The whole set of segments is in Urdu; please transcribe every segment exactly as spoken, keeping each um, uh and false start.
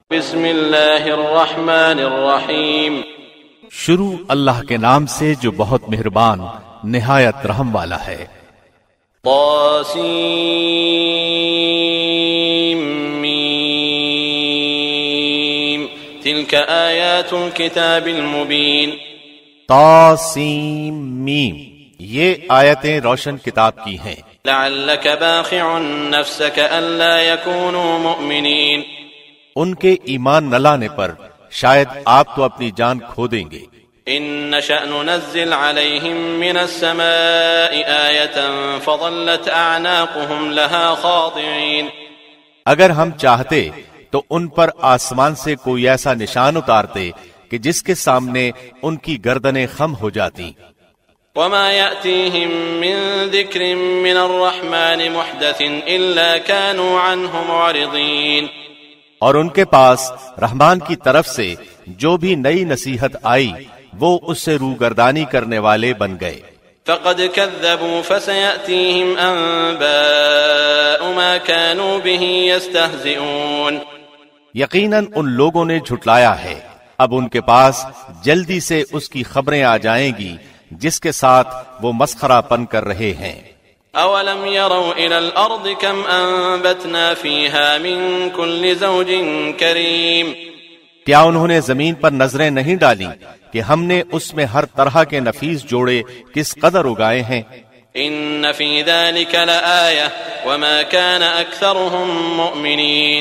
بسم اللہ الرحمن الرحیم، شروع اللہ کے نام سے جو بہت مہربان نہایت رحم والا ہے۔ طاسیم میم تلک آیات الکتاب المبین۔ طاسیم میم، یہ آیتیں روشن کتاب کی ہیں۔ لعلک باخع نفسک الا یکونوا مؤمنین، ان کے ایمان نہ لانے پر شاید آپ تو اپنی جان کھو دیں گے۔ ان نشأ ننزل علیہم من السماء آیة فظلت اعناقهم لها خاضعین، اگر ہم چاہتے تو ان پر آسمان سے کوئی ایسا نشان اتارتے کہ جس کے سامنے ان کی گردنیں خم ہو جاتی۔ وما يأتيهم من ذکر من الرحمن محدث الا كانوا عنه معرضین، اور ان کے پاس رحمان کی طرف سے جو بھی نئی نصیحت آئی وہ اس سے روگردانی کرنے والے بن گئے۔ فقد كذبوا فسيأتيهم أنباء ما كانوا به يستهزئون، یقیناً ان لوگوں نے جھٹلایا ہے، اب ان کے پاس جلدی سے اس کی خبریں آ جائیں گی جس کے ساتھ وہ مسخرہ پن کر رہے ہیں۔ اولم يروا الى الارض كم انبتنا فيها من كل زوج كريم، کیا انہوں نے زمین پر نظریں نہیں ڈالی کہ ہم نے اس میں ہر طرح کے نفیس جوڑے کس قدر اگائے ہیں۔ ان في ذلك لآية وما كان اكثرهم مؤمنين،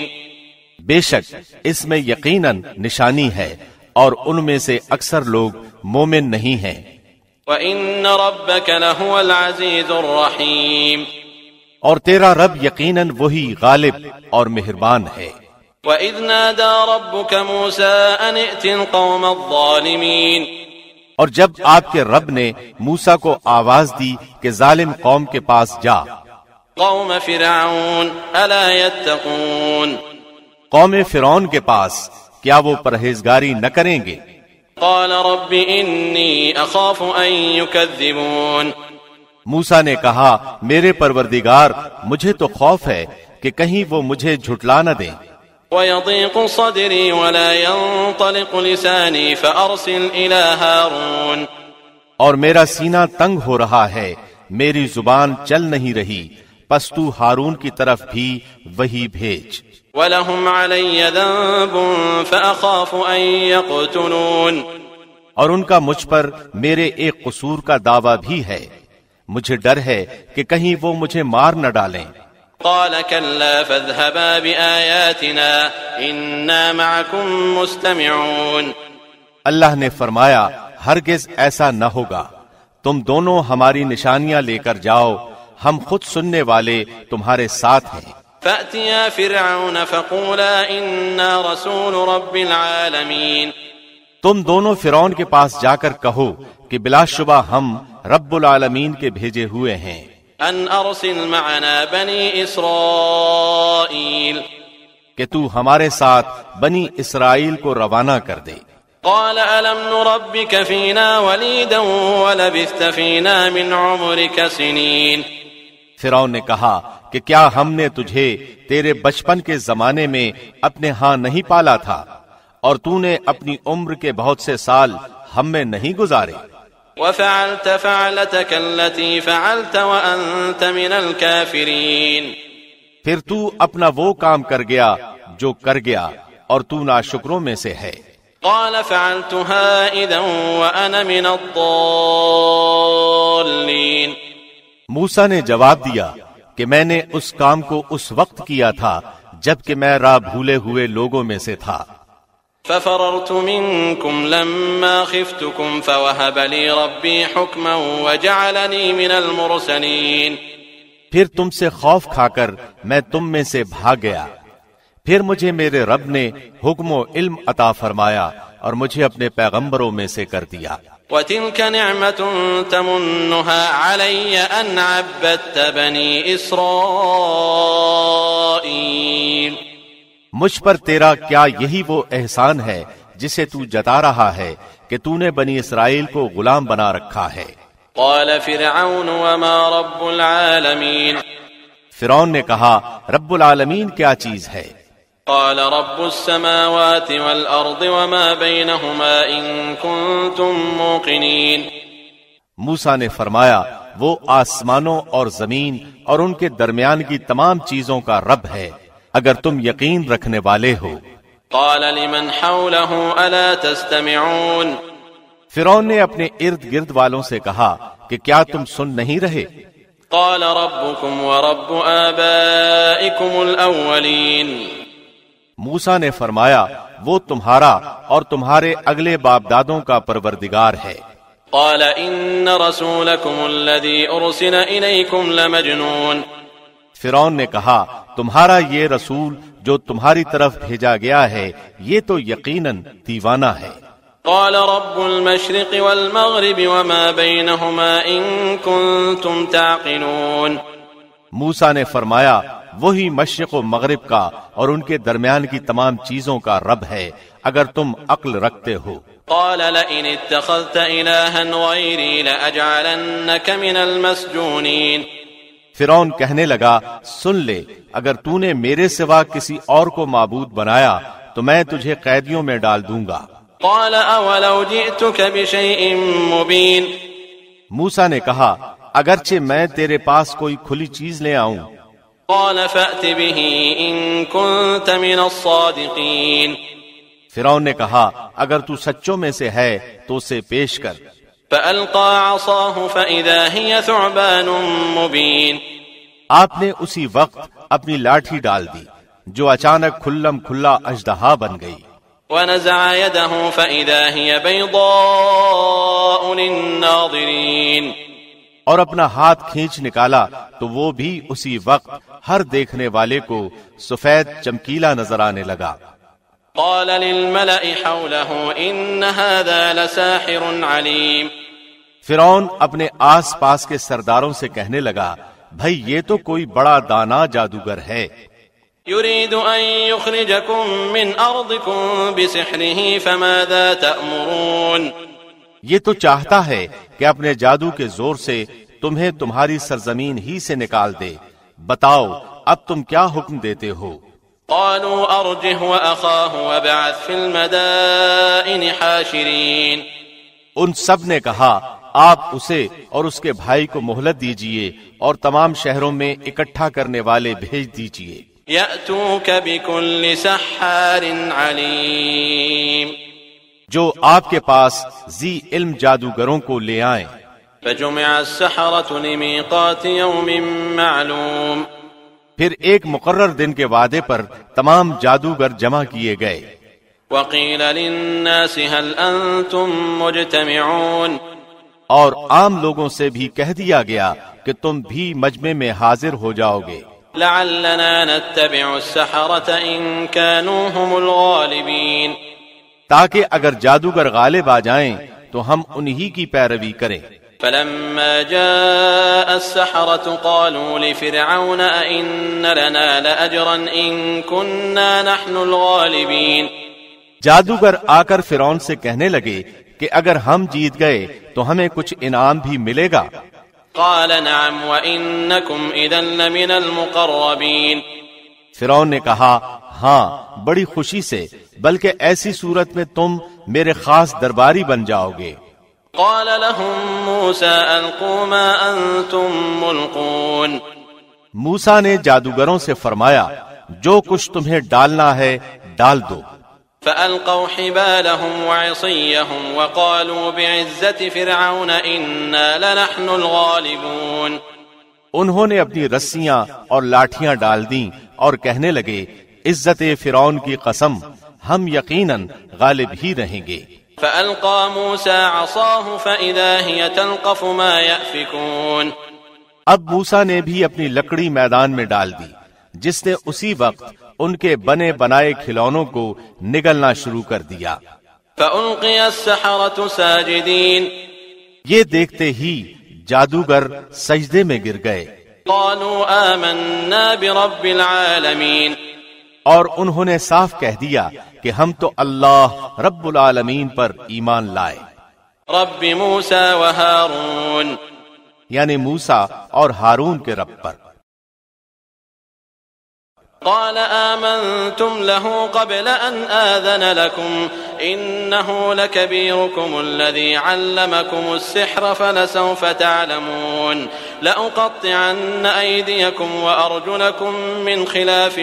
بے شک اس میں یقیناً نشانی ہے اور ان میں سے اکثر لوگ مومن نہیں ہیں۔ وَإِنَّ رَبَّكَ لَهُوَ الْعَزِيزُ الرَّحِيمُ، اور تیرا رب یقیناً وہی غالب اور مہربان ہے۔ وَإِذْ نَادَى رَبُّكَ مُوسَىٰ أَنِ ائْتِ الْقَوْمَ الظَّالِمِينَ، اور جب آپ کے رب نے موسیٰ کو آواز دی کہ ظالم قوم کے پاس جا، قوم فرعون أَلَا يَتَّقُونَ، قوم فرعون کے پاس کیا وہ پرہیزگاری نہ کریں گے؟ قال رب انی اخاف ان یکذبون، موسیٰ نے کہا میرے پروردگار مجھے تو خوف ہے کہ کہیں وہ مجھے جھٹلا نہ دیں۔ وَيَضِيقُ صَدْرِي وَلَا يَنطَلِقُ لِسَانِي فَأَرْسِلْ إِلَى هَارُونَ، اور میرا سینہ تنگ ہو رہا ہے، میری زبان چل نہیں رہی، پس تو ہارون کی طرف بھی وہی بھیج۔ وَلَهُمْ عَلَيَّ ذَنبٌ فَأَخَافُ أَن يَقْتُلُونَ، اور ان کا مجھ پر میرے ایک قصور کا دعویٰ بھی ہے، مجھے ڈر ہے کہ کہیں وہ مجھے مار نہ ڈالیں۔ قَالَ كَلَّا فَاذْهَبَا بِآيَاتِنَا إِنَّا مَعَكُمْ مُسْتَمِعُونَ، اللہ نے فرمایا ہرگز ایسا نہ ہوگا، تم دونوں ہماری نشانیاں لے کر جاؤ، ہم خود سننے والے تمہارے ساتھ ہیں۔ فَأْتِيَا فِرْعَوْنَ فَقُولَا إِنَّا رَسُولُ رَبِّ الْعَالَمِينَ، تم دونوں فرعون کے پاس جا کر کہو کہ بلا شبہ ہم رب العالمین کے بھیجے ہوئے ہیں۔ ان ارسل معنا بنی اسرائیل، کہ تو ہمارے ساتھ بنی اسرائیل کو روانہ کر دے۔ قال الم نربك فينا وليدا ولبثت فينا من عمرك سنين، فرعون نے کہا کہ کیا ہم نے تجھے تیرے بچپن کے زمانے میں اپنے ہاں نہیں پالا تھا اور تو نے اپنی عمر کے بہت سے سال ہم میں نہیں گزارے؟ وفعلت فعلتك التي فعلت وانت من الكافرين، پھر تو اپنا وہ کام کر گیا جو کر گیا اور تو ناشکروں میں سے ہے۔ قال فعلتها اذا وانا من الضالين، موسیٰ نے جواب دیا کہ میں نے اس کام کو اس وقت کیا تھا جبکہ میں راہ بھولے ہوئے لوگوں میں سے تھا۔ ففررت منكم لما خفتكم فوهب لي ربي حكما وجعلني من المرسلين، پھر تم سے خوف کھا کر میں تم میں سے بھاگ گیا، پھر مجھے میرے رب نے حکم و علم عطا فرمایا اور مجھے اپنے پیغمبروں میں سے کر دیا۔ وَتِلْكَ نِعْمَةٌ تَمُنُّهَا عَلَيَّ أَنْ عَبَّدتَّ بَنِي إِسْرَائِيلَ، مجھ پر تیرا کیا یہی وہ احسان ہے جسے تو جتا رہا ہے کہ تو نے بنی اسرائیل کو غلام بنا رکھا ہے۔ قال فرعون وما رب العالمین، فرعون نے کہا رب العالمین کیا چیز ہے؟ قال رب السماوات والأرض وما بينهما إن كنتم موقنين۔ موسیٰ نے فرمایا وہ آسمانوں اور زمین اور ان کے درمیان کی تمام چیزوں کا رب ہے اگر تم یقین رکھنے والے ہو۔ قال لمن حوله ألا تستمعون۔ فرعون نے اپنے ارد گرد والوں سے کہا کہ کیا تم سن نہیں رہے؟ قال ربكم ورب آبائكم الأولين۔ موسیٰ نے فرمایا وہ تمہارا اور تمہارے اگلے باپ دادوں کا پروردگار ہے۔ قال إن رسولكم الذي أرسل إليكم لمجنون۔ فرعون نے کہا تمہارا یہ رسول جو تمہاری طرف بھیجا گیا ہے یہ تو یقیناً دیوانہ ہے۔ قال رب المشرق والمغرب وما بينهما إن كنتم تعقلون۔ موسیٰ نے فرمایا وہی مشرق و مغرب کا اور ان کے درمیان کی تمام چیزوں کا رب ہے اگر تم عقل رکھتے ہو۔ قال لئن اتخذت إلها غيري لأجعلنك من المسجونين۔ فرعون کہنے لگا سن لے اگر تو نے میرے سوا کسی اور کو معبود بنایا تو میں تجھے قیدیوں میں ڈال دوں گا۔ قال اولو جئتك بشيء مبين۔ موسیٰ نے کہا اگرچہ میں تیرے پاس کوئی کھلی چیز لے آؤں۔ قال فأت به إن كنت من الصادقين۔ فرعون نے کہا اگر تو سچوں میں سے ہے تو اسے پیش کر۔ فألقى عصاه فإذا هي ثعبان مبين۔ آپ نے اسی وقت اپنی لاٹھی ڈال دی جو اچانک کھلم کھلا اژدہا بن گئی۔ ونزع يده فإذا هي بيضاء للناظرين۔ اور اپنا ہاتھ کھینچ نکالا تو وہ بھی اسی وقت ہر دیکھنے والے کو سفید چمکیلا نظر آنے لگا۔ قال للملأ حوله إن هذا لساحر عليم۔ فرعون اپنے آس پاس کے سرداروں سے کہنے لگا بھائی یہ تو کوئی بڑا دانا جادوگر ہے۔ يريد أن يخرجكم من أرضكم بسحره فماذا تأمرون۔ یہ تو چاہتا ہے کہ اپنے جادو کے زور سے تمہیں تمہاری سرزمین ہی سے نکال دے، بتاؤ اب تم کیا حکم دیتے ہو؟ قالوا أرجه وأخاه وابعث في المدائن حاشرين۔ ان سب نے کہا آپ اسے اور اس کے بھائی کو مہلت دیجئے اور تمام شہروں میں اکٹھا کرنے والے بھیج دیجئے۔ يأتوك بكل سحار عليم۔ جو آپ کے پاس ذی علم جادوگروں کو لے آئیں۔ فجمع السحرة لميقات يوم معلوم۔ پھر ایک مقرر دن کے وعدے پر تمام جادوگر جمع کیے گئے۔ وقيل للناس هل أنتم مجتمعون۔ اور عام لوگوں سے بھی کہہ دیا گیا کہ تم بھی مجمع میں حاضر ہو جاؤ گے۔ لعلنا نتبع السحرة إن كانوا هم الغالبين۔ تاکہ اگر جادوگر غالب آ جائیں تو ہم انہی کی پیروی کریں۔ فلما جاء السحرة قالوا لفرعون أئن لنا لأجرا إن كنا نحن الغالبين۔ جادوگر آ کر فرعون سے کہنے لگے کہ اگر ہم جیت گئے تو ہمیں کچھ انعام بھی ملے گا۔ قال نعم وإنكم إذا لمن المقربين۔ فرعون نے کہا ہاں بڑی خوشی سے، بلکہ ایسی صورت میں تم میرے خاص درباری بن جاؤ گے۔ قال لهم موسى ألقوا ما أنتم ملقون۔ موسیٰ نے جادوگروں سے فرمایا جو کچھ تمہیں ڈالنا ہے ڈال دو۔ فألقوا حبالهم وعصيهم وقالوا بعزة فرعون إنا لنحن الغالبون۔ انہوں نے اپنی رسیاں اور لاٹھیاں ڈال دیں اور کہنے لگے عزت فرعون کی قسم ہم یقیناً غالب ہی رہیں گے۔ فألقى موسى عصاه فإذا هي تلقف ما يأفكون۔ اب موسیٰ نے بھی اپنی لکڑی میدان میں ڈال دی جس نے اسی وقت ان کے بنے بنائے کھلونوں کو نگلنا شروع کر دیا۔ فألقي السحرة ساجدين۔ یہ دیکھتے ہی جادوگر سجدے میں گر گئے۔ قالوا آمنا برب العالمین۔ اور انہوں نے صاف کہہ دیا کہ ہم تو اللہ رب العالمین پر ایمان لائے۔ رب موسیٰ و ہارون۔ یعنی موسیٰ اور ہارون کے رب پر۔ قال آمنتم له قبل أن آذن لكم إنه لكبيركم الذي علمكم السحر فلسوف تعلمون لأقطعن أيديكم وأرجلكم من خلاف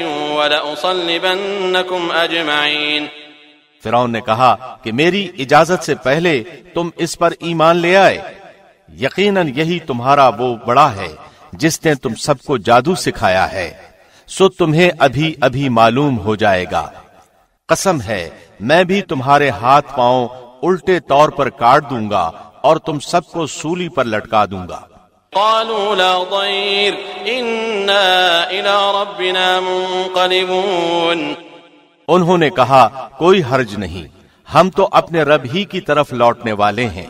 ولأصلبنكم أجمعين۔ فرعون نے کہا کہ میری اجازت سے پہلے تم اس پر ایمان لے آئے، یقیناً یہی تمہارا وہ بڑا ہے جس نے تم سب کو جادو سکھایا ہے، سو تمہیں ابھی ابھی معلوم ہو جائے گا۔ قسم ہے میں بھی تمہارے ہاتھ پاؤں الٹے طور پر کاٹ دوں گا اور تم سب کو سولی پر لٹکا دوں گا۔ قالوا لا ضير إنا إلى ربنا منقلبون۔ انہوں نے کہا کوئی حرج نہیں، ہم تو اپنے رب ہی کی طرف لوٹنے والے ہیں۔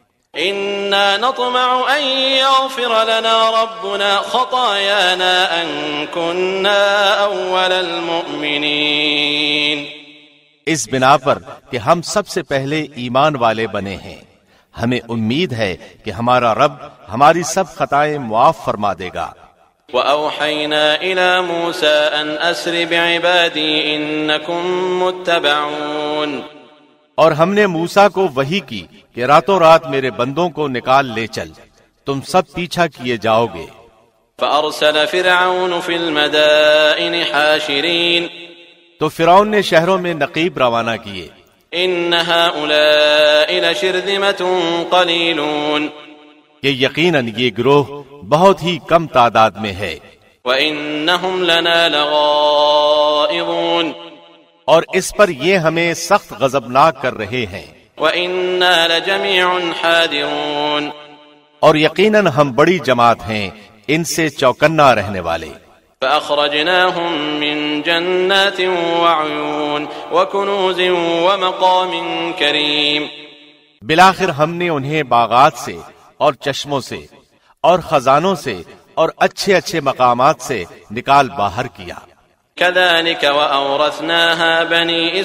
إنا نطمع أن يغفر لنا ربنا خطايانا أن كنا أول المؤمنين۔ اس بنا پر کہ ہم سب سے پہلے ایمان والے بنے ہیں، ہمیں امید ہے کہ ہمارا رب ہماری سب خطائیں معاف فرما دے گا۔ وَأَوْحَيْنَا إِلَى مُوسَىٰ أَنْ أَسْرِ بِعِبَادِي إِنَّكُمْ مُتَّبَعُونَ۔ اور ہم نے موسیٰ کو وحی کی کہ راتوں رات میرے بندوں کو نکال لے چل، تم سب پیچھا کیے جاؤ گے۔ فَأَرْسَلَ فِرْعَوْنُ فِي الْمَدَائِنِ حَاشِرِينَ۔ تو فرعون نے شہروں میں نقیب روانہ کیے۔ إِنَّ هَٰؤُلَاءِ لَشِرْذِمَةٌ قَلِيلُونَ۔ کہ یقیناً یہ گروہ بہت ہی کم تعداد میں ہے۔ وَإِنَّهُمْ لَنَا لَغَائِظُونَ۔ اور اس پر یہ ہمیں سخت غضبناک کر رہے ہیں۔ وَإِنَّا لَجَمِيعٌ حَاذِرُونَ۔ اور یقیناً ہم بڑی جماعت ہیں ان سے چوکنا رہنے والے۔ فَأَخْرَجْنَاهُمْ مِنْ جَنَّاتٍ وَعُيُونٍ وَكُنُوزٍ وَمَقَامٍ كَرِيمٍ۔ بالآخر ہم نے انہیں باغات سے اور چشموں سے اور خزانوں سے اور اچھے اچھے مقامات سے نکال باہر کیا۔ كَذَلِكَ وَأَوْرَثْنَاهَا بَنِي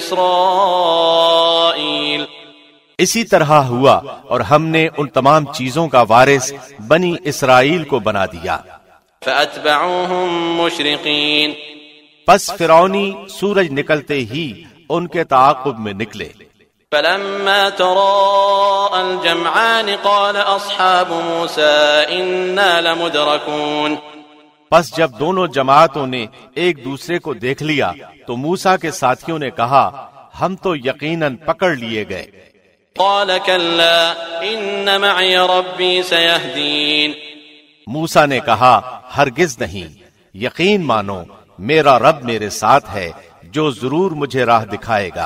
إِسْرَائِيلَ۔ اسی طرح ہوا اور ہم نے ان تمام چیزوں کا وارث بنی اسرائیل کو بنا دیا۔ فَأَتْبَعُوهُمْ مُشْرِقِينَ۔ پس فرعونی سورج نکلتے ہی ان کے تعاقب میں نکلے۔ فَلَمَّا تَرَاءَى الْجَمْعَانِ قَالَ أَصْحَابُ مُوسَىٰ إِنَّا لَمُدْرَكُونَ۔ پس جب دونوں جماعتوں نے ایک دوسرے کو دیکھ لیا تو موسیٰ کے ساتھیوں نے کہا ہم تو یقیناً پکڑ لیے گئے۔ قَالَ كَلَّا إِنَّ مَعِيَ رَبِّي سَيَهْدِينِ۔ موسیٰ نے کہا ہرگز نہیں، یقین مانو میرا رب میرے ساتھ ہے جو ضرور مجھے راہ دکھائے گا۔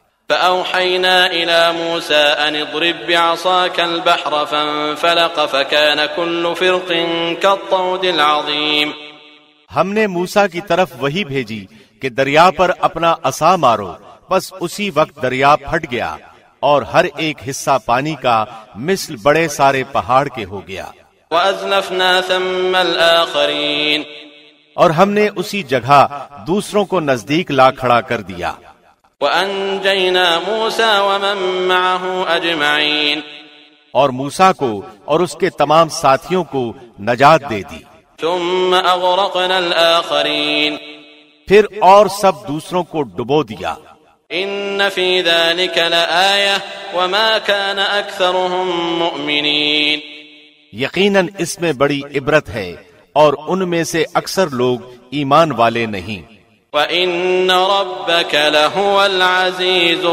فأوحينا إلى موسى أن اضرب بعصاك البحر فانفلق فكان كل فرق كالطود العظيم۔ ہم نے موسیٰ کی طرف وہی بھیجی کہ دریا پر اپنا عصا مارو، بس اسی وقت دریا پھٹ گیا اور ہر ایک حصہ پانی کا مثل بڑے سارے پہاڑ کے ہو گیا۔ وأزلفنا ثم الآخرين۔ اور ہم نے اسی جگہ دوسروں کو نزدیک لا کھڑا کر دیا۔ وَأَنجَيْنَا مُوسَىٰ وَمَن مَّعَهُ أَجْمَعِينَ۔ اور موسیٰ کو اور اس کے تمام ساتھیوں کو نجات دے دی۔ ثُمَّ أَغْرَقْنَا الْآخَرِينَ۔ پھر اور سب دوسروں کو ڈبو دیا۔ إِنَّ فِي ذَلِكَ لَآيَةً وَمَا كَانَ أَكْثَرُهُم مُّؤْمِنِينَ۔ یقیناً اس میں بڑی عبرت ہے اور ان میں سے اکثر لوگ ایمان والے نہیں۔ وَإِنَّ رَبَّكَ لَهُوَ الْعَزِيزُ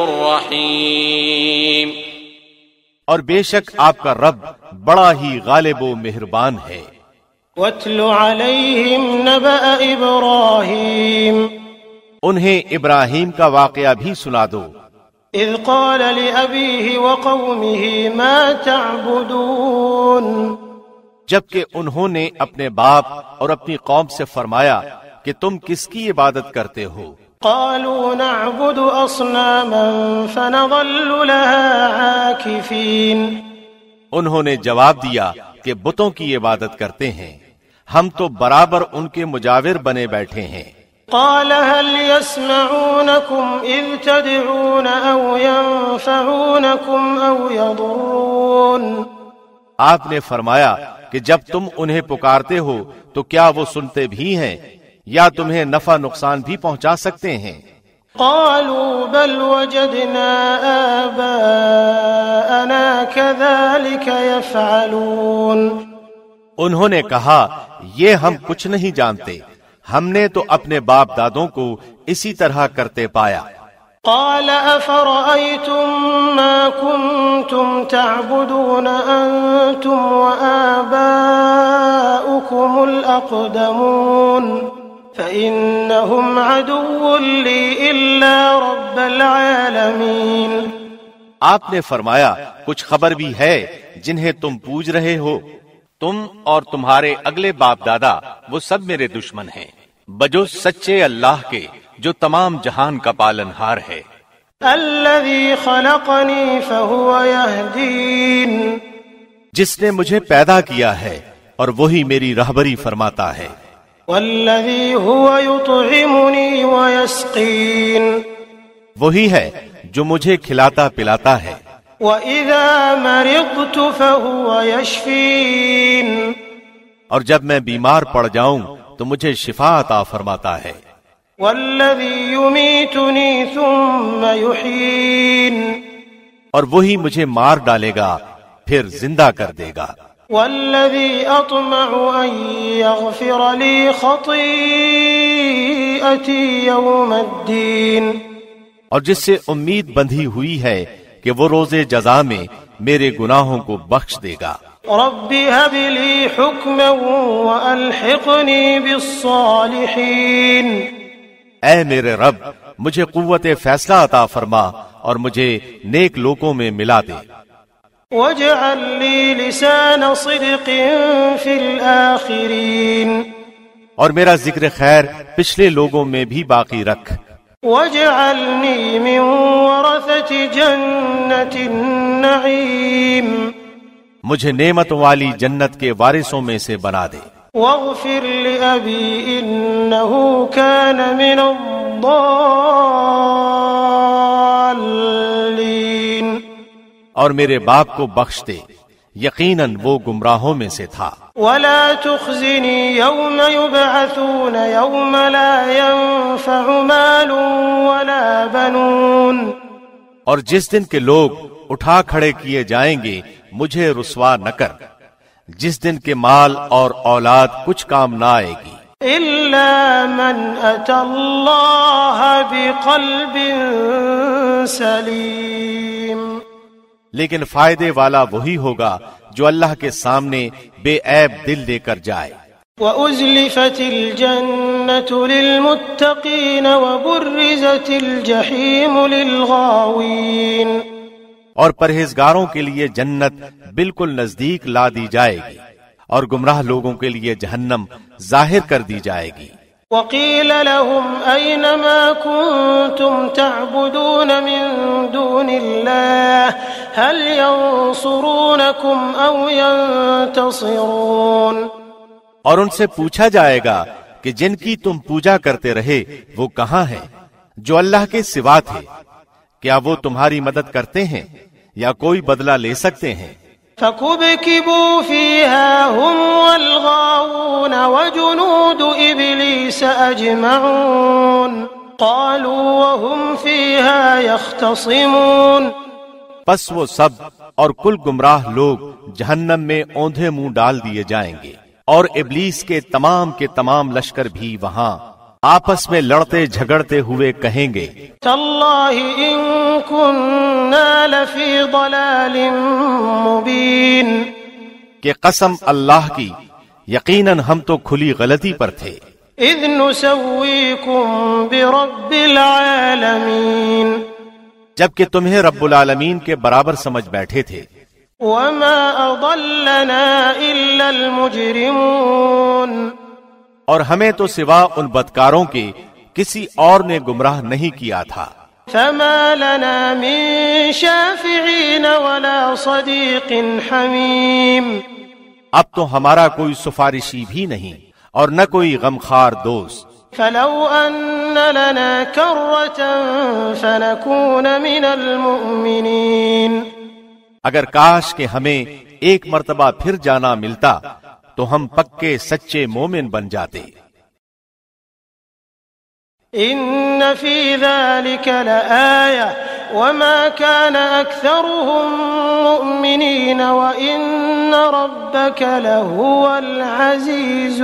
الرَّحِيمُ۔ اور بے شک آپ کا رب بڑا ہی غالب و مہربان ہے۔ وَاتْلُ عَلَيْهِمْ نَبَأَ إِبْرَاهِيمَ۔ انہیں ابراہیم کا واقعہ بھی سنا دو۔ اذ قال لأبيه وقومه ما تعبدون۔ جبکہ انہوں نے اپنے باپ اور اپنی قوم سے فرمایا کہ تم کس کی عبادت کرتے ہو؟ قالوا نعبد اصناما فنظل لها عاكفين۔ انہوں نے جواب دیا کہ بتوں کی عبادت کرتے ہیں، ہم تو برابر ان کے مجاور بنے بیٹھے ہیں۔ قال هل يسمعونكم إذ تدعون أو ينفعونكم أو يضرون۔ آپ نے فرمایا کہ جب تم انہیں پکارتے ہو تو کیا وہ سنتے بھی ہیں یا تمہیں نفع نقصان بھی پہنچا سکتے ہیں؟ قالوا بل وجدنا آباءنا كذلك يفعلون انہوں نے کہا یہ ہم کچھ نہیں جانتے، ہم نے تو اپنے باپ دادوں کو اسی طرح کرتے پایا۔ قال أفرأيتم ما كنتم تعبدون أنتم وآباؤكم الأقدمون فإنهم عدو لي إلا رب العالمين۔ آپ نے فرمایا کچھ خبر بھی ہے جنہیں تم پوج رہے ہو؟ تم اور تمہارے اگلے باپ دادا وہ سب میرے دشمن ہیں بجو سچے اللہ کے جو تمام جہان کا پالنہار ہے۔ الذي خلقني فهو يهدين جس نے مجھے پیدا کیا ہے اور وہی میری رہبری فرماتا ہے۔ والذي هو يطعمني ويسقين وہی ہے جو مجھے کھلاتا پلاتا ہے۔ وإذا مرضت فهو يشفين اور جب میں بیمار پڑ جاؤں تو مجھے شفا عطا فرماتا ہے۔ والذي يميتني ثم يحيين اور وہی مجھے مار ڈالے گا پھر زندہ کر دے گا۔ والذي أطمع أن يغفر لي خطيئتي يوم الدين اور جس سے امید بندھی ہوئی ہے کہ وہ روز جزا میں میرے گناہوں کو بخش دے گا۔ رب هب لي حكما وألحقني بالصالحين اے میرے رب مجھے قوت فیصلہ عطا فرما اور مجھے نیک لوگوں میں ملا دے۔ واجعل لي لسان صدق في الآخرين اور میرا ذکر خیر پچھلے لوگوں میں بھی باقی رکھ۔ واجعلني من ورثة جنة النعيم مجھے نعمتوں والی جنت کے وارثوں میں سے بنا دے۔ واغفر لأبي إنه كان من الضالين اور میرے باپ کو بخش دے، یقیناً وہ گمراہوں میں سے تھا۔ ولا تخزني يوم يبعثون يوم لا ينفع مال ولا بنون اور جس دن کے لوگ اٹھا کھڑے کیے جائیں گے مجھے رسوا نہ کر، جس دن کے مال اور اولاد کچھ کام نہ آئے گی، إلا من أتى الله بقلب سليم لیکن فائدے والا وہی ہوگا جو اللہ کے سامنے بے عیب دل لے کر جائے۔ وأزلفت الجنة للمتقين وبرزت الجحيم للغاوين اور پرہیزگاروں کے لیے جنت بالکل نزدیک لا دی جائے گی اور گمراہ لوگوں کے لیے جہنم ظاہر کر دی جائے گی۔ وقيل لهم أين ما كنتم تعبدون من دون الله هل ينصرونكم أو ينتصرون اور ان سے پوچھا جائے گا کہ جن کی تم پوجا کرتے رہے وہ کہاں ہیں جو اللہ کے سوا تھے، کیا وہ تمہاری مدد کرتے ہیں یا کوئی بدلہ لے سکتے ہیں؟ فكبكبوا فيها هم والغاوون وجنود إبليس أجمعون قالوا وهم فيها يختصمون پس وہ سب اور کل گمراہ لوگ جہنم میں اوندھے منہ ڈال دیے جائیں گے، اور ابلیس کے تمام کے تمام لشکر بھی وہاں آپس میں لڑتے جھگڑتے ہوئے کہیں گے تاللہ ان کننا لفی ضلال مبین کہ قسم اللہ کی یقیناً ہم تو کھلی غلطی پر تھے، اذ نسویکم برب العالمین جبکہ تمہیں رب العالمین کے برابر سمجھ بیٹھے تھے۔ وما اضلنا الا المجرمون اور ہمیں تو سوا ان بدکاروں کے کسی اور نے گمراہ نہیں کیا تھا۔ فما لنا من شافعین ولا صدیق حمیم اب تو ہمارا کوئی سفارشی بھی نہیں اور نہ کوئی غمخوار دوست۔ فلو ان لنا کرة فنكون من المؤمنین اگر کاش کہ ہمیں ایک مرتبہ پھر جانا ملتا تو ہم پکے سچے مومن بن جاتے۔ إن في ذلك لآية وما كان أكثرهم مؤمنين وإن ربك لهو العزيز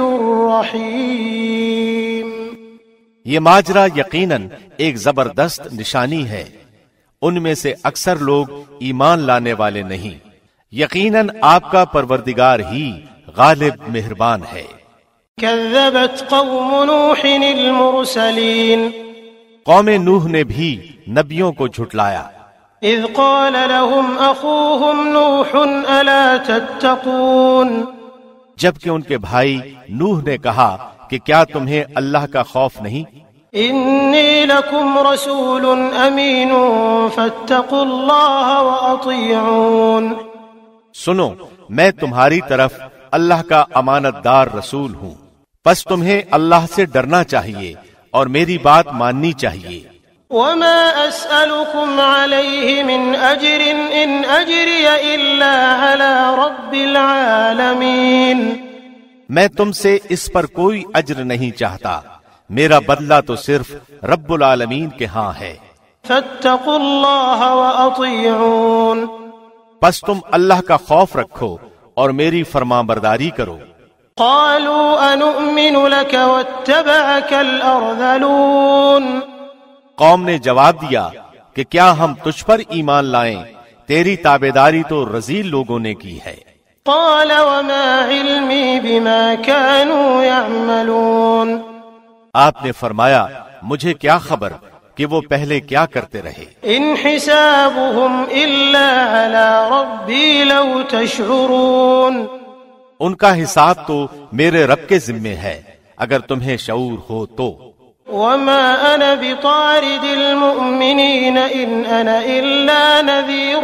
الرحيم۔ یہ ماجرا یقیناً ایک زبردست نشانی ہے، ان میں سے اکثر لوگ ایمان لانے والے نہیں، یقیناً آپ کا پروردگار ہی غالب مہربان ہے۔ كذبت قوم نوح المرسلين، قوم نوح نے بھی نبیوں کو جھٹلایا۔ إذ قال لهم أخوهم نوح ألا تتقون، جبکہ ان کے بھائی نوح نے کہا کہ کیا تمہیں اللہ کا خوف نہیں؟ إني لكم رسول أمين فاتقوا الله وأطيعون، سنو میں تمہاری طرف اللہ کا امانت دار رسول ہوں، پس تمہیں اللہ سے ڈرنا چاہیے اور میری بات ماننی چاہیے۔ وما أسألكم عليه من أجر إن أجري إلا على رب العالمين، میں تم سے اس پر کوئی اجر نہیں چاہتا، میرا بدلہ تو صرف رب العالمین کے ہاں ہے۔ فاتقوا الله وأطيعون، پس تم اللہ کا خوف رکھو اور میری فرمان برداری کرو۔ قالوا أنؤمن لك واتبعك الأرذلون، قوم نے جواب دیا کہ کیا ہم تجھ پر ایمان لائیں، تیری تابعداری تو رذیل لوگوں نے کی ہے۔ قال وما علمي بما كانوا يعملون، آپ نے فرمایا مجھے کیا خبر کہ وہ پہلے کیا کرتے رہے۔ ان حسابهم الا على ربي لو تشعرون، ان کا حساب تو میرے رب کے ذمے ہے اگر تمہیں شعور ہو تو۔ وما انا بطارد المؤمنين ان انا الا نذير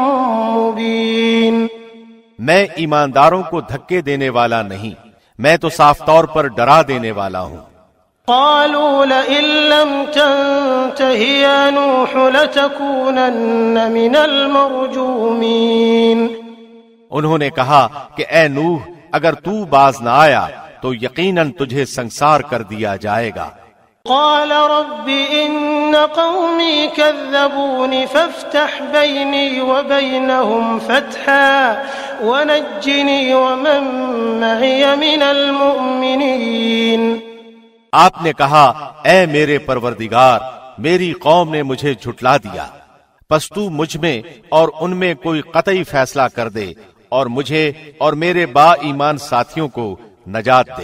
مبين، میں ایمانداروں کو دھکے دینے والا نہیں، میں تو صاف طور پر ڈرا دینے والا ہوں۔ قالوا لئن لم تنته يا نوح لتكونن من المرجومين، انہوں نے کہا کہ اے نوح اگر تو باز نہ آیا تو یقیناً تجھے سنسار کر دیا جائے گا۔ قال رب إن قومي كذبوني فافتح بيني وبينهم فتحا ونجني ومن معي من المؤمنين، آپ نے کہا اے میرے پروردگار میری قوم نے مجھے جھٹلا دیا، پس تو مجھ میں اور ان میں کوئی قطعی فیصلہ کر دے اور مجھے اور میرے با ایمان ساتھیوں کو نجات دے۔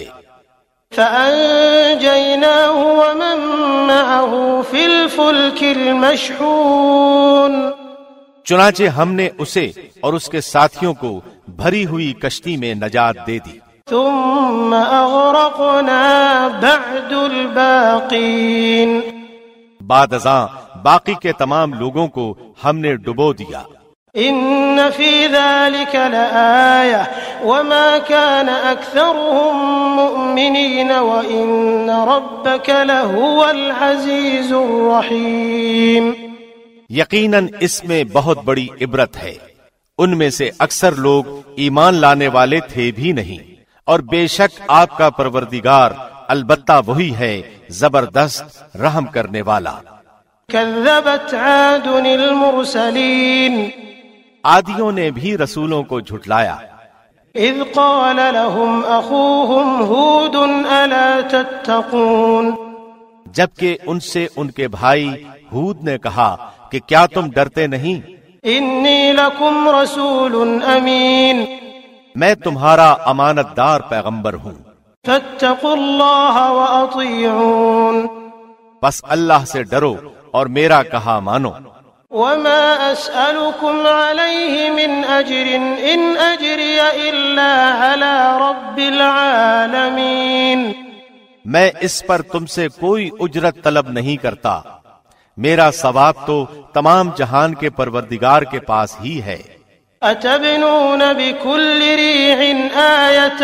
فأنجيناه ومن معه في الفلك المشحون، چنانچہ ہم نے اسے اور اس کے ساتھیوں کو بھری ہوئی کشتی میں نجات دے دی۔ ثم أغرقنا بعد الباقين، بعد ازاں باقی کے تمام لوگوں کو ہم نے ڈبو دیا۔ إن في ذلك لآية وما كان أكثرهم مؤمنين وإن ربك لهو العزيز الرحيم، یقیناً اس میں بہت بڑی عبرت ہے، ان میں سے اکثر لوگ ایمان لانے والے تھے بھی نہیں، اور بے شک آپ کا پروردگار البتہ وہی ہے زبردست رحم کرنے والا۔ كذبت عاد المرسلين، عادیوں نے بھی رسولوں کو جھٹلایا۔ اذ قال لهم اخوهم هود الا تتقون، جبکہ ان سے ان کے بھائی ہود نے کہا کہ کیا تم ڈرتے نہیں؟ انی لکم رسول امین، میں تمہارا امانت دار پیغمبر ہوں، فاتقوا اللہ واطیعون، بس اللہ سے ڈرو اور میرا کہا مانو۔ وما اسألكم عليه من اجر ان اجری الا على رب العالمین، میں اس پر تم سے کوئی اجرت طلب نہیں کرتا، میرا ثواب تو تمام جہان کے پروردگار کے پاس ہی ہے۔ اتبنون بكل ريع آية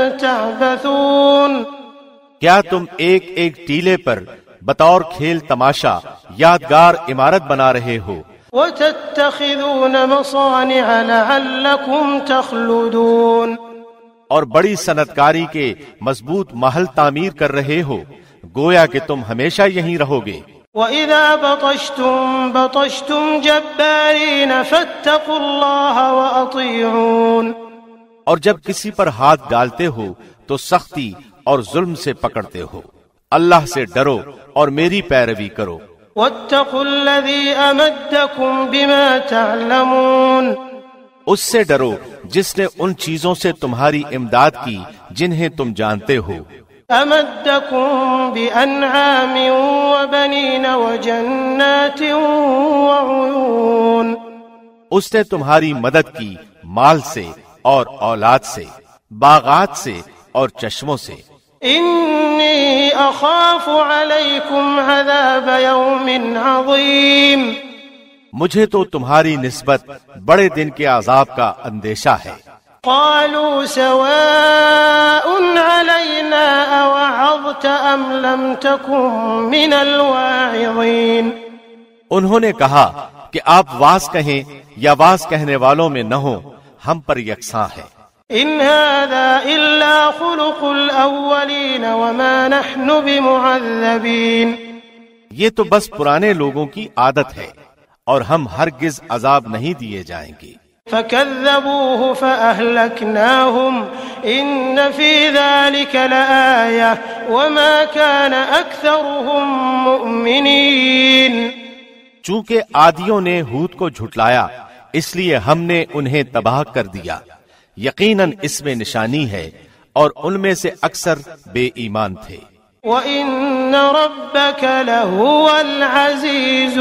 تعبثون، کیا تم ایک ایک ٹیلے پر بطور کھیل تماشا یادگار عمارت بنا رہے ہو؟ وتتخذون مصانع لعلكم تخلدون، اور بڑی صنعت کاری کے مضبوط محل تعمیر کر رہے ہو گویا کہ تم ہمیشہ یہیں رہو گے۔ وَإِذَا بَطَشْتُمْ بَطَشْتُمْ جَبَّارِينَ فَاتَّقُوا اللَّهَ وَأَطِيعُونَ، اور جب کسی پر ہاتھ ڈالتے ہو تو سختی اور ظلم سے پکڑتے ہو، اللہ سے ڈرو اور میری پیروی کرو۔ وَاتَّقُوا الَّذِي أَمَدَّكُمْ بِمَا تَعْلَمُونَ، اس سے ڈرو جس نے ان چیزوں سے تمہاری امداد کی جنہیں تم جانتے ہو۔ أَمَدَّكُمْ بِأَنْعَامٍ وَبَنِينَ وَجَنَّاتٍ وَعُيُونٍ، اس نے تمہاری مدد کی مال سے اور اولاد سے، باغات سے اور چشموں سے۔ إِنِّي أَخَافُ عَلَيْكُمْ عَذَابَ يَوْمٍ عَظِيمٍ، مجھے تو تمہاری نسبت بڑے دن کے عذاب کا اندیشہ ہے۔ قالوا سواء علينا أوعظت أم لم تكن من الواعظين، انہوں نے کہا کہ آپ واز کہیں یا واز کہنے والوں میں نہ ہوں، ہم پر یکساں ہے۔ إن هذا إلا خلق الأولين وما نحن بمعذبين، یہ تو بس پرانے لوگوں کی عادت ہے اور ہم ہرگز عذاب نہیں دیے جائیں گے۔ فكذبوه فأهلكناهم إن في ذلك لآية وما كان أكثرهم مؤمنين، چونکہ عادیوں نے ہود کو جھٹلایا اس لیے ہم نے انہیں تباہ کر دیا، یقیناً اس میں نشانی ہے اور ان میں سے اکثر بے ایمان تھے۔ وَإِنَّ رَبَّكَ لَهُوَ الْعَزِيزُ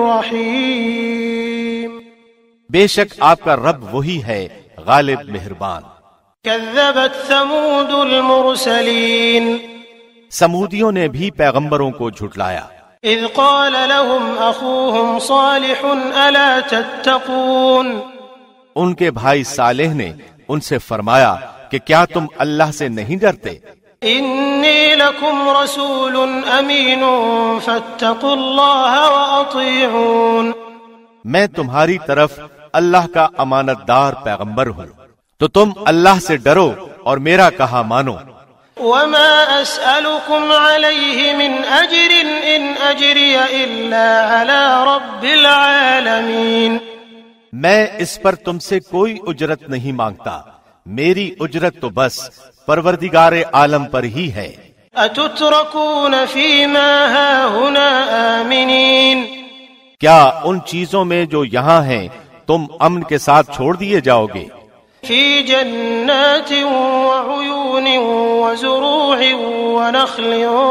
الرَّحِيمُ، بے شک آپ کا رب وہی ہے غالب مہربان۔ كذبت ثمود المرسلين، سمودیوں نے بھی پیغمبروں کو جھٹلایا۔ إذ قال لهم أخوهم صالح ألا تتقون، ان کے بھائی صالح نے ان سے فرمایا کہ کیا تم اللہ سے نہیں ڈرتے؟ إني لكم رسول أمين فاتقوا الله وأطيعون، میں تمہاری طرف اللہ کا امانت دار پیغمبر ہوں، تو تم اللہ سے ڈرو اور میرا کہا مانو۔ وما أسألكم عليه من أجر إن أجري إلا على رب العالمين، میں اس پر تم سے کوئی اجرت نہیں مانگتا، میری اجرت تو بس پروردگار عالم پر ہی ہے۔ أتتركون فيما هاهنا آمنين، کیا ان چیزوں میں جو یہاں ہیں تم امن کے ساتھ چھوڑ دیے جاؤ گے؟ في جنات وعيون وزروع ونخل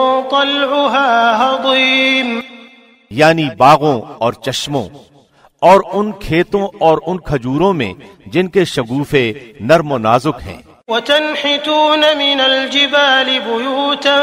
طلعها هضيم، یعنی باغوں اور چشموں اور ان کھیتوں اور ان کھجوروں میں جن کے شگوفے نرم و نازک ہیں۔ وتنحتون من الجبال بيوتا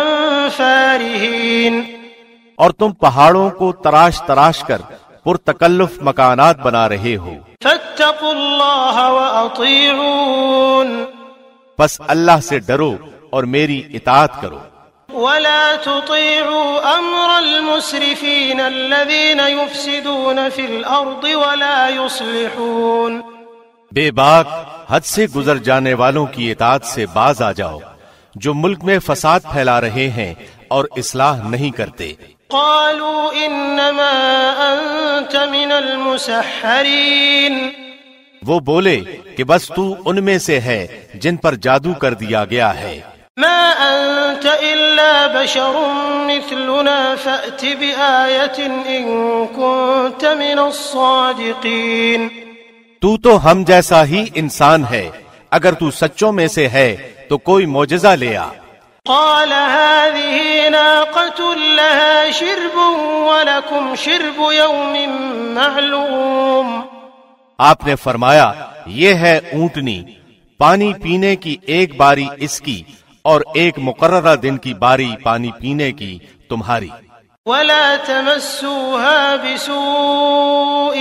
فارهين، اور تم پہاڑوں کو تراش تراش کر پرتکلف مکانات بنا رہے ہو۔ فاتقوا الله وأطيعون، پس اللہ سے ڈرو اور میری اطاعت کرو۔ ولا تطيعوا أمر المسرفين الذين يفسدون في الأرض ولا يصلحون، بے باک حد سے گزر جانے والوں کی اطاعت سے باز آ جاؤ جو ملک میں فساد پھیلا رہے ہیں اور اصلاح نہیں کرتے۔ قالوا إنما أنت من المسحرين، وہ بولے کہ بس تو ان میں سے ہے جن پر جادو کر دیا گیا ہے۔ ما أنت إلا بشر مثلنا فأت بآية إن كنت من الصادقين، تو تو ہم جیسا ہی انسان ہے، اگر تو سچوں میں سے ہے تو کوئی معجزہ لے آ۔ قال هذه ناقة لها شرب ولكم شرب يوم معلوم، آپ نے فرمایا یہ ہے اونٹنی، پانی پینے کی ایک باری اس کی اور ایک مقررہ دن کی باری پانی پینے کی تمہاری۔ ولا تمسوها بسوء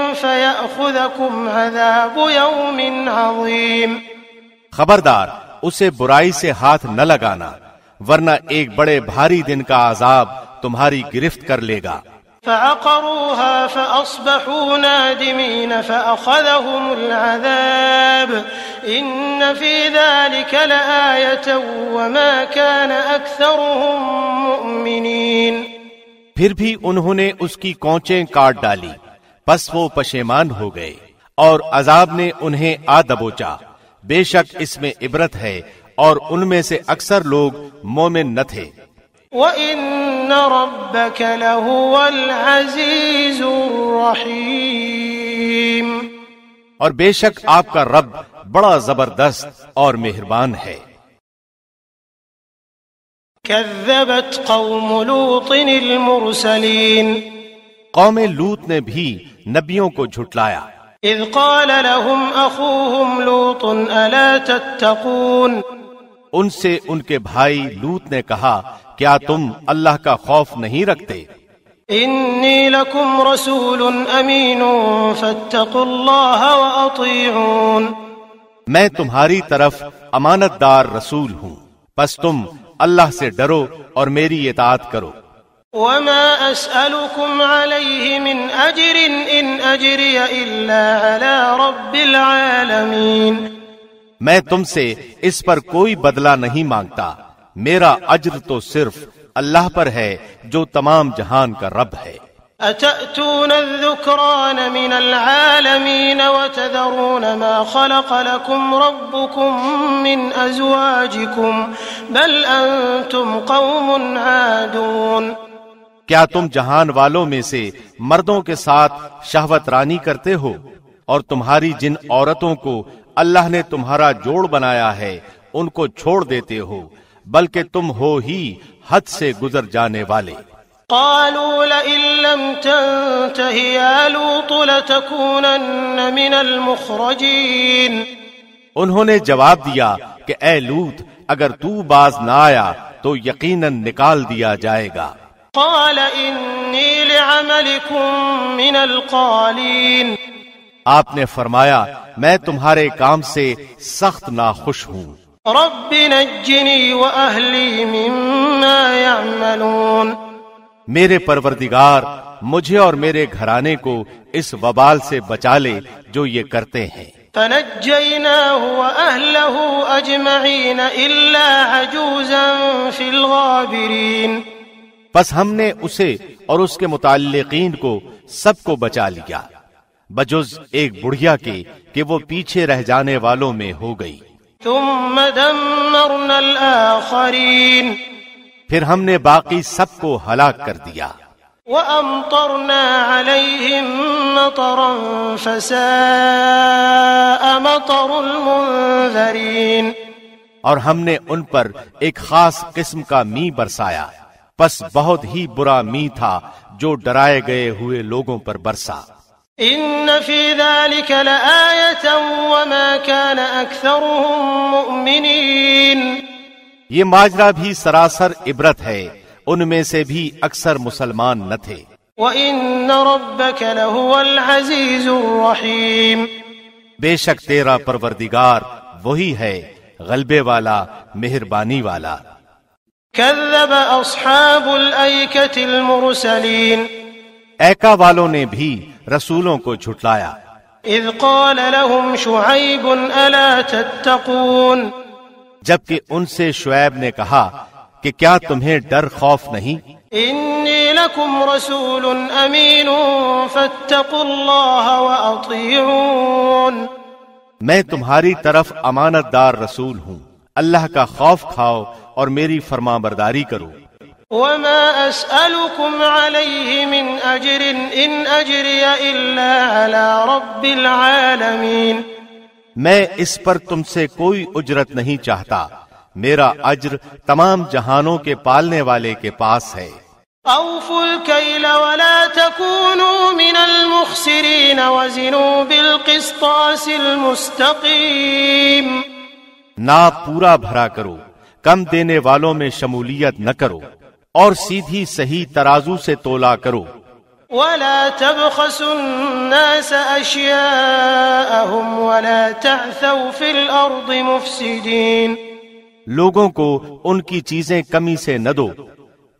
فيأخذكم عذاب يوم عظيم، خبردار اسے برائی سے ہاتھ نہ لگانا ورنہ ایک بڑے بھاری دن کا عذاب تمہاری گرفت کر لے گا۔ فعقروها فأصبحوا نادمين فأخذهم العذاب إن في ذلك لآية وما كان أكثرهم مؤمنين۔ پھر بھی انہوں نے اس کی کونچیں کاٹ ڈالی، پس وہ پشیمان ہو گئے اور عذاب نے انہیں آ دبوچا۔ بے شک اس میں عبرت ہے اور ان میں سے اکثر لوگ مومن نہ تھے۔ وَإِنَّ رَبَّكَ لَهُوَ الْعَزِيزُ الرَّحِيمُ، اور بے شک آپ کا رب بڑا زبردست اور مہربان ہے۔ كذبت قوم لوط المرسلين، قوم لوط نے بھی نبیوں کو جھٹلایا۔ اذ قال لهم اخوهم لوط الا تتقون، ان سے ان کے بھائی لوط نے کہا کیا تم اللہ کا خوف نہیں رکھتے؟ انی لکم رسول امین فاتقوا اللہ واطیعون، میں تمہاری طرف امانت دار رسول ہوں، پس تم اللہ سے ڈرو اور میری اطاعت کرو۔ وما اسألكم علیہ من اجر ان اجری الا علی رب العالمین، میں تم سے اس پر کوئی بدلہ نہیں مانگتا، میرا اجر تو صرف اللہ پر ہے جو تمام جہان کا رب ہے۔ اتأتون الذکران من العالمین وتذرون ما خلق لكم ربكم من ازواجكم بل انتم قوم عادون، کیا تم جہان والوں میں سے مردوں کے ساتھ شہوت رانی کرتے ہو اور تمہاری جن عورتوں کو اللہ نے تمہارا جوڑ بنایا ہے ان کو چھوڑ دیتے ہو، بلکہ تم ہو ہی حد سے گزر جانے والے۔ قالوا لئن لم تنته يا لوط لتكونن من المخرجين، انہوں نے جواب دیا کہ اے لوط اگر تو باز نہ آیا تو یقیناً نکال دیا جائے گا۔ قال انی لعملكم من القالین، آپ نے فرمایا میں تمہارے کام سے سخت ناخوش ہوں۔ رب نجنی واہلی مما يعملون، میرے پروردگار مجھے اور میرے گھرانے کو اس وبال سے بچا لے جو یہ کرتے ہیں۔ فنجیناہ واہلہ اجمعین الا عجوزا فی الغابرین، پس ہم نے اسے اور اس کے متعلقین کو سب کو بچا لیا بجز ایک بڑھیا کے کہ وہ پیچھے رہ جانے والوں میں ہو گئی۔ ثم دمرنا الآخرین، پھر ہم نے باقی سب کو ہلاک کر دیا۔ وَأَمْطَرْنَا عَلَيْهِمْ مَطَرًا فَسَاءَ مَطَرُ الْمُنذَرِينَ، اور ہم نے ان پر ایک خاص قسم کا می برسایا، پس بہت ہی برا می تھا جو ڈرائے گئے ہوئے لوگوں پر برسا۔ ان فی ذلک لآیۃ وما کان اکثرهم مؤمنین، یہ ماجرا بھی سراسر عبرت ہے، ان میں سے بھی اکثر مسلمان نہ تھے۔ وَإِنَّ رَبَّكَ لَهُوَ الْعَزِيزُ الرَّحِيمُ، بے شک تیرا پروردگار وہی ہے غلبے والا مہربانی والا۔ كذب اصحاب الایکۃ المرسلین، ایکا والوں نے بھی رسولوں کو جھٹلایا۔ اذ قال لهم شعیب الا تتقون، جبکہ ان سے شعیب نے کہا کہ کیا تمہیں ڈر خوف نہیں؟ انی لکم رسول امین فاتقوا اللہ واطیعون، میں تمہاری طرف امانت دار رسول ہوں، اللہ کا خوف کھاؤ اور میری فرما برداری کرو۔ وما اسألكم علیہ من اجر ان اجری الا علی رب العالمین، میں اس پر تم سے کوئی اجرت نہیں چاہتا، میرا اجر تمام جہانوں کے پالنے والے کے پاس ہے۔ اوفوا الکیل ولا تکونوا من المخسرین وزنوا بالقسطاس المستقیم، ناپ پورا بھرا کرو، کم دینے والوں میں شمولیت نہ کرو، اور سیدھی صحیح ترازو سے تولا کرو۔ ولا تبخسوا الناس اشیاءهم ولا تعثوا في الارض مفسدین، لوگوں کو ان کی چیزیں کمی سے نہ دو،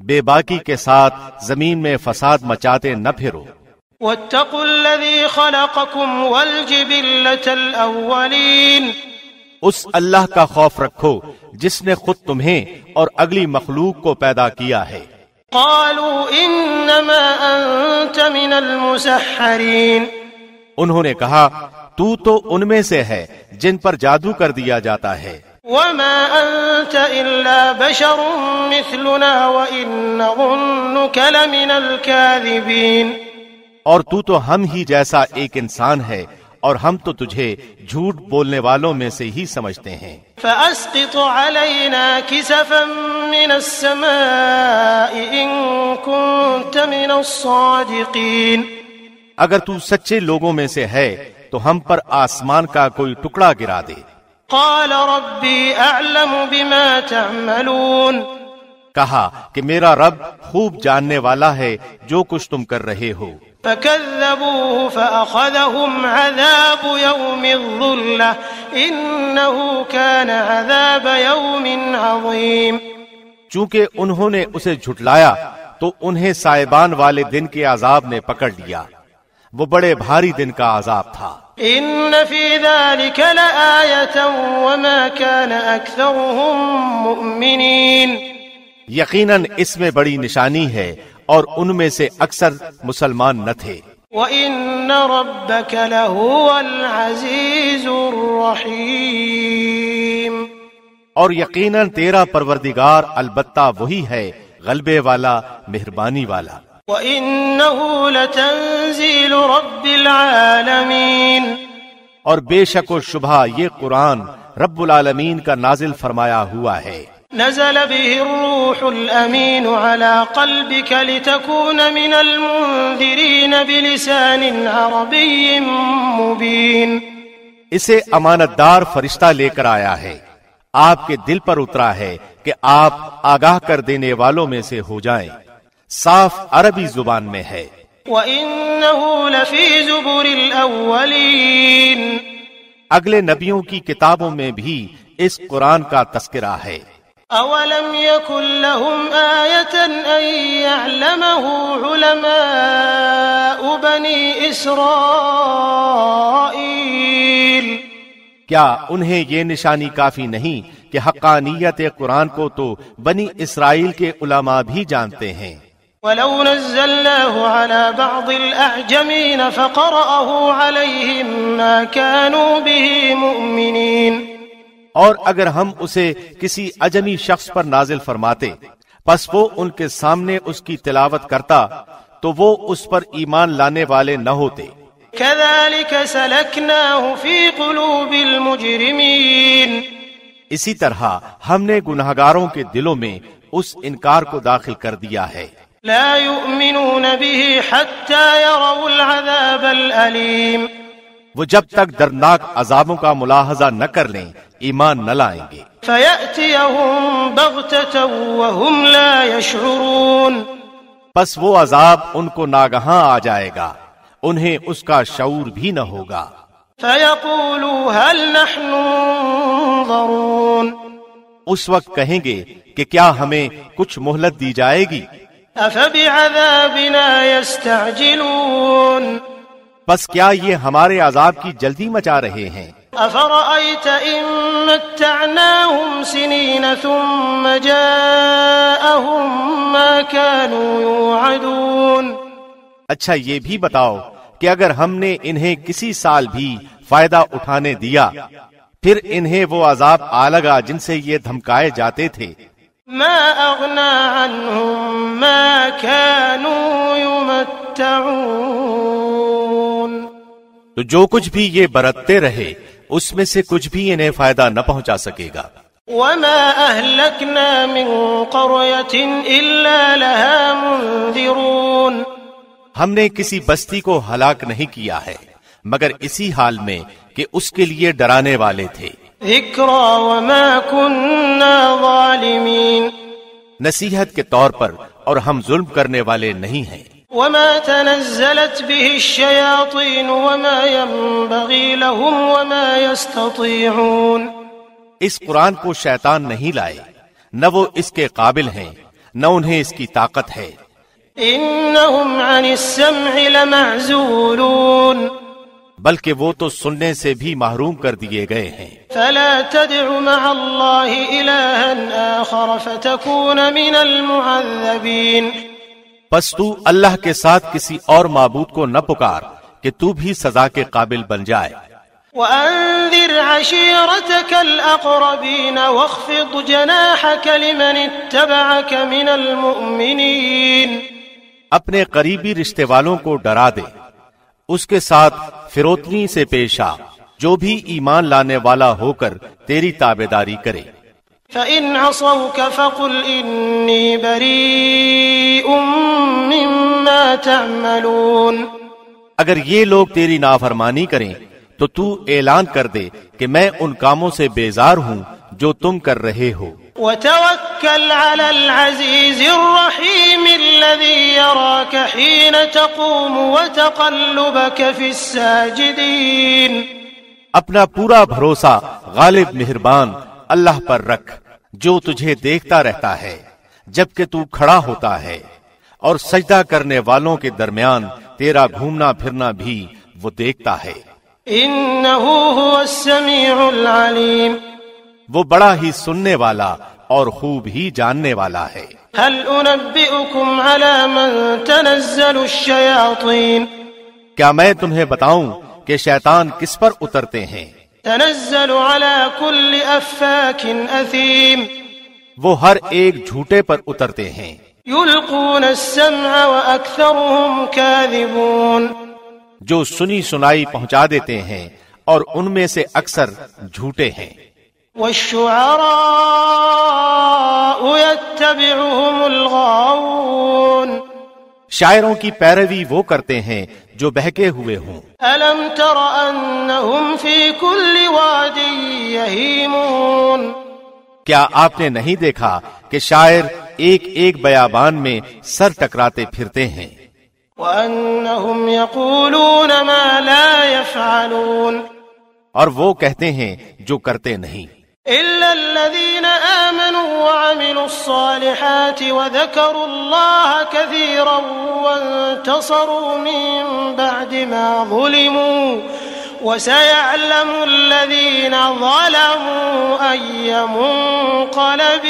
بے باکی کے ساتھ زمین میں فساد مچاتے نہ پھرو۔ واتقوا الذي خلقكم والجبلة الأولين اس اللہ کا خوف رکھو جس نے خود تمہیں اور اگلی مخلوق کو پیدا کیا ہے۔ قالوا انما انت من المسحرين انہوں نے کہا تو تو ان میں سے ہے جن پر جادو کر دیا جاتا ہے۔ وما انت الا بشر مثلنا وان نظنك لمن الكاذبين اور تو تو ہم ہی جیسا ایک انسان ہے اور ہم تو تجھے جھوٹ بولنے والوں میں سے ہی سمجھتے ہیں۔ فأسقط علينا كسفا من السماء إن كنت من الصادقين اگر تو سچے لوگوں میں سے ہے تو ہم پر آسمان کا کوئی ٹکڑا گرا دے۔ قال ربي أعلم بما تعملون کہا کہ میرا رب خوب جاننے والا ہے جو کچھ تم کر رہے ہو۔ فكذبوه فأخذهم عذاب يوم الظلة إنه كان عذاب يوم عظيم چونکہ انہوں نے اسے جھٹلایا تو انہیں سائبان والے دن کے عذاب نے پکڑ لیا، وہ بڑے بھاری دن کا عذاب تھا۔ إن في ذلك لآية وما كان أكثرهم مؤمنين یقیناً اس میں بڑی نشانی ہے اور ان میں سے اکثر مسلمان نہ تھے۔ وَإِنَّ رَبَّكَ لَهُوَ الْعَزِيزُ الرَّحِيمُ اور یقیناً تیرا پروردگار البتہ وہی ہے غلبے والا مہربانی والا۔ وَإِنَّهُ لَتَنزِيلُ رَبِّ الْعَالَمِينَ اور بے شک و شبہ یہ قرآن رب العالمین کا نازل فرمایا ہوا ہے۔ نزل به الروح الأمين على قلبك لتكون من المنذرين بلسان عربي مبين اسے امانت دار فرشتہ لے کر آیا ہے، آپ کے دل پر اترا ہے کہ آپ آگاہ کر دینے والوں میں سے ہو جائیں، صاف عربی زبان میں ہے۔ وَإِنَّهُ لَفِي زُبُرِ الْأَوَّلِينَ اگلے نبیوں کی کتابوں میں بھی اس قرآن کا تذکرہ ہے۔ أَوَلَمْ يَكُنْ لَهُمْ آيَةً أَنْ يَعْلَمَهُ عُلَمَاءُ بَنِي إِسْرَائِيلَ کیا انہیں یہ نشانی کافی نہیں کہ حقانیت قرآن کو تو بنی اسرائیل کے علماء بھی جانتے ہیں؟ وَلَوْ نَزَّلْنَاهُ عَلَى بَعْضِ الْأَعْجَمِينَ فَقَرَأَهُ عَلَيْهِمْ مَا كَانُوا بِهِ مُؤْمِنِينَ اور اگر ہم اسے کسی اجمی شخص پر نازل فرماتے پس وہ ان کے سامنے اس کی تلاوت کرتا تو وہ اس پر ایمان لانے والے نہ ہوتے۔ كَذَلِكَ سَلَكْنَاهُ فِي قُلُوبِ الْمُجْرِمِينَ اسی طرح ہم نے گنہگاروں کے دلوں میں اس انکار کو داخل کر دیا ہے۔ لا يؤمنون به حتى يروا العذاب الأليم وہ جب تک دردناک عذابوں کا ملاحظہ نہ کر لیں ایمان نہ لائیں گے۔ فيأتيهم بغتة وهم لا يشعرون پس وہ عذاب ان کو ناگہاں آ جائے گا، انہیں اس کا شعور بھی نہ ہوگا۔ فيقولوا هل نحن منظرون اس وقت کہیں گے کہ کیا ہمیں کچھ مہلت دی جائے گی؟ أفبعذابنا يستعجلون پس کیا یہ ہمارے عذاب کی جلدی مچا رہے ہیں؟ أفرأيت إن متعناهم سنين ثم جاءهم ما كانوا يوعدون اچھا یہ بھی بتاؤ کہ اگر ہم نے انہیں کسی سال بھی فائدہ اٹھانے دیا پھر انہیں وہ عذاب آ لگا جن سے یہ دھمکائے جاتے تھے۔ ما أغنى عنهم ما كانوا يمتعون تو جو کچھ بھی یہ برتتے رہے اس میں سے کچھ بھی انہیں فائدہ نہ پہنچا سکے گا۔ وما أهلكنا من قرية إلا لها منذرون ہم نے کسی بستی کو ہلاک نہیں کیا ہے مگر اسی حال میں کہ اس کے لیے ڈرانے والے تھے۔ ذکرى وما كنا ظالمين نصیحت کے طور پر اور ہم ظلم کرنے والے نہیں ہیں۔ وما تنزلت به الشياطين وما ينبغي لهم وما يستطيعون اس قرآن کو شیطان نہیں لائے، نہ وہ اس کے قابل ہیں، نہ انہیں اس کی طاقت ہے۔ إنهم عن السمع لمعزولون بلکہ وہ تو سننے سے بھی محروم کر دیے گئے ہیں۔ فلا تدع مع الله إلها آخر فتكون من المعذبين پس تو اللہ کے ساتھ کسی اور معبود کو نہ پکار کہ تو بھی سزا کے قابل بن جائے۔ وأنذر عشيرتك الأقربين واخفض جناحك لمن اتبعك من المؤمنين اپنے قریبی رشتے والوں کو ڈرا دے، اس کے ساتھ فروتنی سے پیش آ جو بھی ایمان لانے والا ہو کر تیری تابعداری کرے۔ فإن عصوك فقل إني بريء مما تعملون اگر یہ لوگ تیری نافرمانی کریں تو تو اعلان کر دے کہ میں ان کاموں سے بیزار ہوں جو تم کر رہے ہو۔ وتوكل على العزيز الرحيم الذي يراك حين تقوم وتقلبك في الساجدين اپنا پورا بھروسہ غالب مہربان اللہ پر رکھ جو تجھے دیکھتا رہتا ہے جبکہ تو کھڑا ہوتا ہے، اور سجدہ کرنے والوں کے درمیان تیرا گھومنا پھرنا بھی وہ دیکھتا ہے۔ إنه هو السميع العليم وہ بڑا ہی سننے والا اور خوب ہی جاننے والا ہے۔ هل أنبئكم على من تنزل الشياطين کیا میں تمہیں بتاؤں کہ شیطان کس پر اترتے ہیں؟ تنزل على كل أفاك أثيم وہ ہر ایک جھوٹے پر اترتے ہیں۔ يلقون السمع وأكثرهم كاذبون جو سنی سنائی پہنچا دیتے ہیں اور ان میں سے اکثر جھوٹے ہیں۔ والشعراء يتبعهم الغاوون شاعروں کی پیروی وہ کرتے ہیں جو بہکے ہوئے ہوں۔ ألم تر أنهم في كل واد يهيمون کیا آپ نے نہیں دیکھا کہ شاعر ایک ایک بیابان میں سر ٹکراتے پھرتے ہیں؟ وأنهم يقولون ما لا يفعلون اور وہ کہتے ہیں جو کرتے نہیں۔ إلا الذين آمنوا وعملوا الصالحات وذكروا الله كثيرا وانتصروا من بعد ما ظلموا وسيعلم الذين ظلموا أي منقلب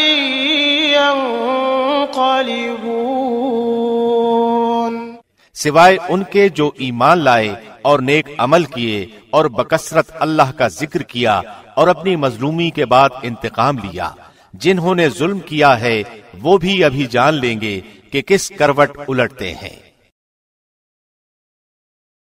ينقلبون سوائے ان کے جو ایمان لائے اور نیک عمل کیے اور بکثرت اللہ کا ذکر کیا اور اپنی مظلومی کے بعد انتقام لیا، جنہوں نے ظلم کیا ہے وہ بھی ابھی جان لیں گے کہ کس کروٹ الٹتے ہیں۔